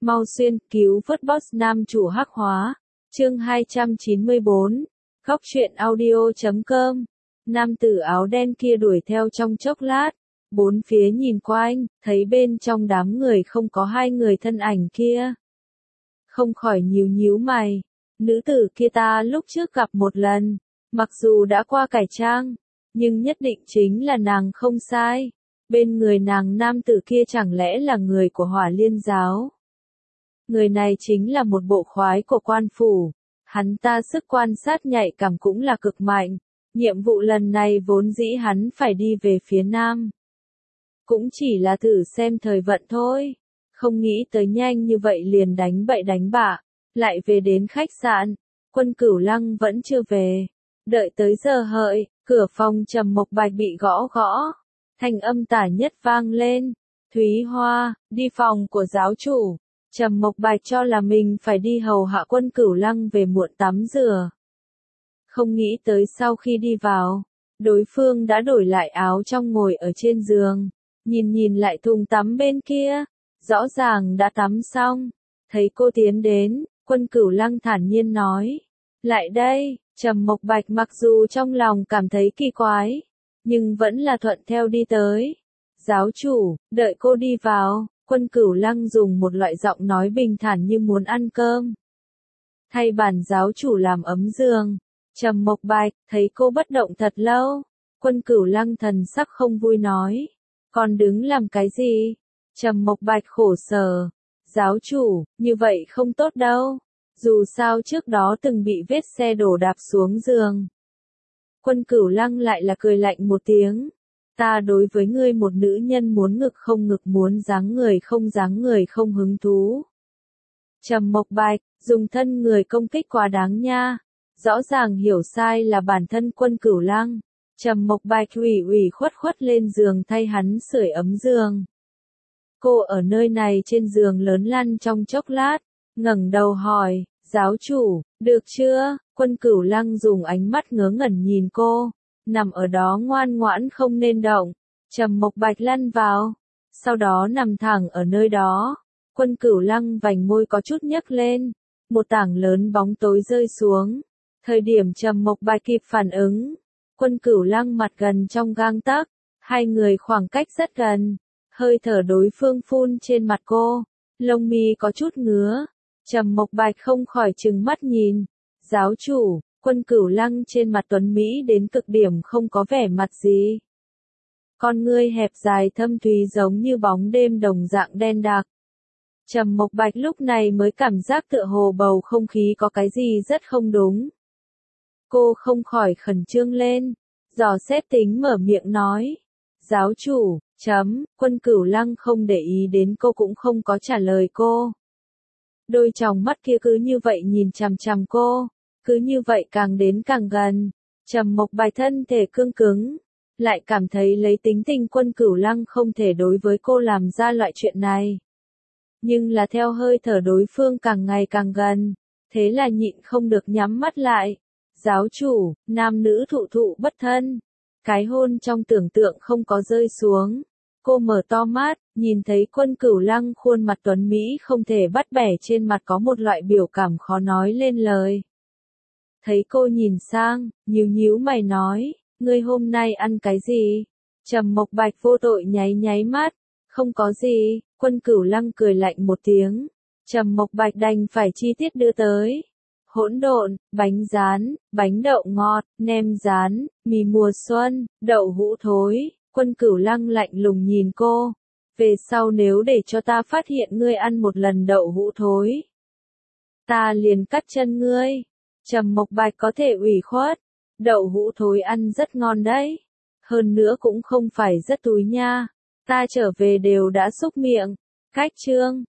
Mau xuyên, cứu vớt boss nam chủ hắc hóa. Chương 294. Góc truyện audio.com. Nam tử áo đen kia đuổi theo trong chốc lát, bốn phía nhìn quanh, thấy bên trong đám người không có hai người thân ảnh kia. Không khỏi nhíu nhíu mày, nữ tử kia ta lúc trước gặp một lần, mặc dù đã qua cải trang, nhưng nhất định chính là nàng không sai. Bên người nàng nam tử kia chẳng lẽ là người của Hỏa Liên giáo? Người này chính là một bộ khoái của quan phủ, hắn ta sức quan sát nhạy cảm cũng là cực mạnh. Nhiệm vụ lần này vốn dĩ hắn phải đi về phía nam. Cũng chỉ là thử xem thời vận thôi. Không nghĩ tới nhanh như vậy liền đánh bậy đánh bạ. Lại về đến khách sạn. Quân Cửu Lăng vẫn chưa về. Đợi tới giờ hợi, cửa phòng Trầm Mộc Bạch bị gõ gõ. Thanh âm tả nhất vang lên. Thúy Hoa, đi phòng của giáo chủ. Trầm Mộc Bạch cho là mình phải đi hầu hạ Quân Cửu Lăng về muộn tắm rửa. Không nghĩ tới sau khi đi vào, đối phương đã đổi lại áo trong ngồi ở trên giường, nhìn lại thùng tắm bên kia, rõ ràng đã tắm xong. Thấy cô tiến đến, Quân Cửu Lăng thản nhiên nói, lại đây. Trầm Mộc Bạch mặc dù trong lòng cảm thấy kỳ quái, nhưng vẫn là thuận theo đi tới. Giáo chủ, đợi cô đi vào. Quân Cửu Lăng dùng một loại giọng nói bình thản như muốn ăn cơm. Thay bản giáo chủ làm ấm giường. Trầm Mộc Bạch, thấy cô bất động thật lâu. Quân Cửu Lăng thần sắc không vui nói. Còn đứng làm cái gì? Trầm Mộc Bạch khổ sở. Giáo chủ, như vậy không tốt đâu. Dù sao trước đó từng bị vết xe đổ đạp xuống giường. Quân Cửu Lăng lại là cười lạnh một tiếng. Ta đối với ngươi một nữ nhân muốn ngực không ngực, muốn dáng người không hứng thú. Trầm Mộc Bạch, dùng thân người công kích quá đáng nha. Rõ ràng hiểu sai là bản thân Quân Cửu Lăng. Trầm Mộc Bạch ủy khuất lên giường thay hắn sưởi ấm giường. Cô ở nơi này trên giường lớn lăn trong chốc lát, ngẩng đầu hỏi, giáo chủ, được chưa? Quân Cửu Lăng dùng ánh mắt ngớ ngẩn nhìn cô, nằm ở đó ngoan ngoãn không nên động. Trầm Mộc Bạch lăn vào, sau đó nằm thẳng ở nơi đó. Quân Cửu Lăng vành môi có chút nhếch lên, một tảng lớn bóng tối rơi xuống. Thời điểm Trầm Mộc Bạch kịp phản ứng, Quân Cửu Lăng mặt gần trong gang tấc, hai người khoảng cách rất gần, hơi thở đối phương phun trên mặt cô, lông mi có chút ngứa. Trầm Mộc Bạch không khỏi trừng mắt nhìn. Giáo chủ, Quân Cửu Lăng trên mặt tuấn mỹ đến cực điểm không có vẻ mặt gì. Con ngươi hẹp dài thâm thúy giống như bóng đêm đồng dạng đen đặc. Trầm Mộc Bạch lúc này mới cảm giác tựa hồ bầu không khí có cái gì rất không đúng. Cô không khỏi khẩn trương lên, dò xét tính mở miệng nói. Giáo chủ, Quân Cửu Lăng không để ý đến cô cũng không có trả lời cô. Đôi tròng mắt kia cứ như vậy nhìn chằm chằm cô, cứ như vậy càng đến càng gần. Trầm Mộc Bạch thân thể cương cứng, lại cảm thấy lấy tính tình Quân Cửu Lăng không thể đối với cô làm ra loại chuyện này. Nhưng là theo hơi thở đối phương càng ngày càng gần, thế là nhịn không được nhắm mắt lại. Giáo chủ, nam nữ thụ bất thân. Cái hôn trong tưởng tượng không có rơi xuống. Cô mở to mắt, nhìn thấy Quân Cửu Lăng khuôn mặt tuấn mỹ không thể bắt bẻ, trên mặt có một loại biểu cảm khó nói lên lời. Thấy cô nhìn sang, nhíu mày nói, ngươi hôm nay ăn cái gì? Trầm Mộc Bạch vô tội nháy mắt, không có gì. Quân Cửu Lăng cười lạnh một tiếng. Trầm Mộc Bạch đành phải chi tiết đưa tới. Hỗn độn, bánh rán, bánh đậu ngọt, nem rán, mì mùa xuân, đậu hũ thối. Quân Cửu Lăng lạnh lùng nhìn cô. Về sau nếu để cho ta phát hiện ngươi ăn một lần đậu hũ thối, ta liền cắt chân ngươi. Trầm Mộc Bạch có thể ủy khuất. Đậu hũ thối ăn rất ngon đấy. Hơn nữa cũng không phải rất túi nha. Ta trở về đều đã xúc miệng. Cách chương.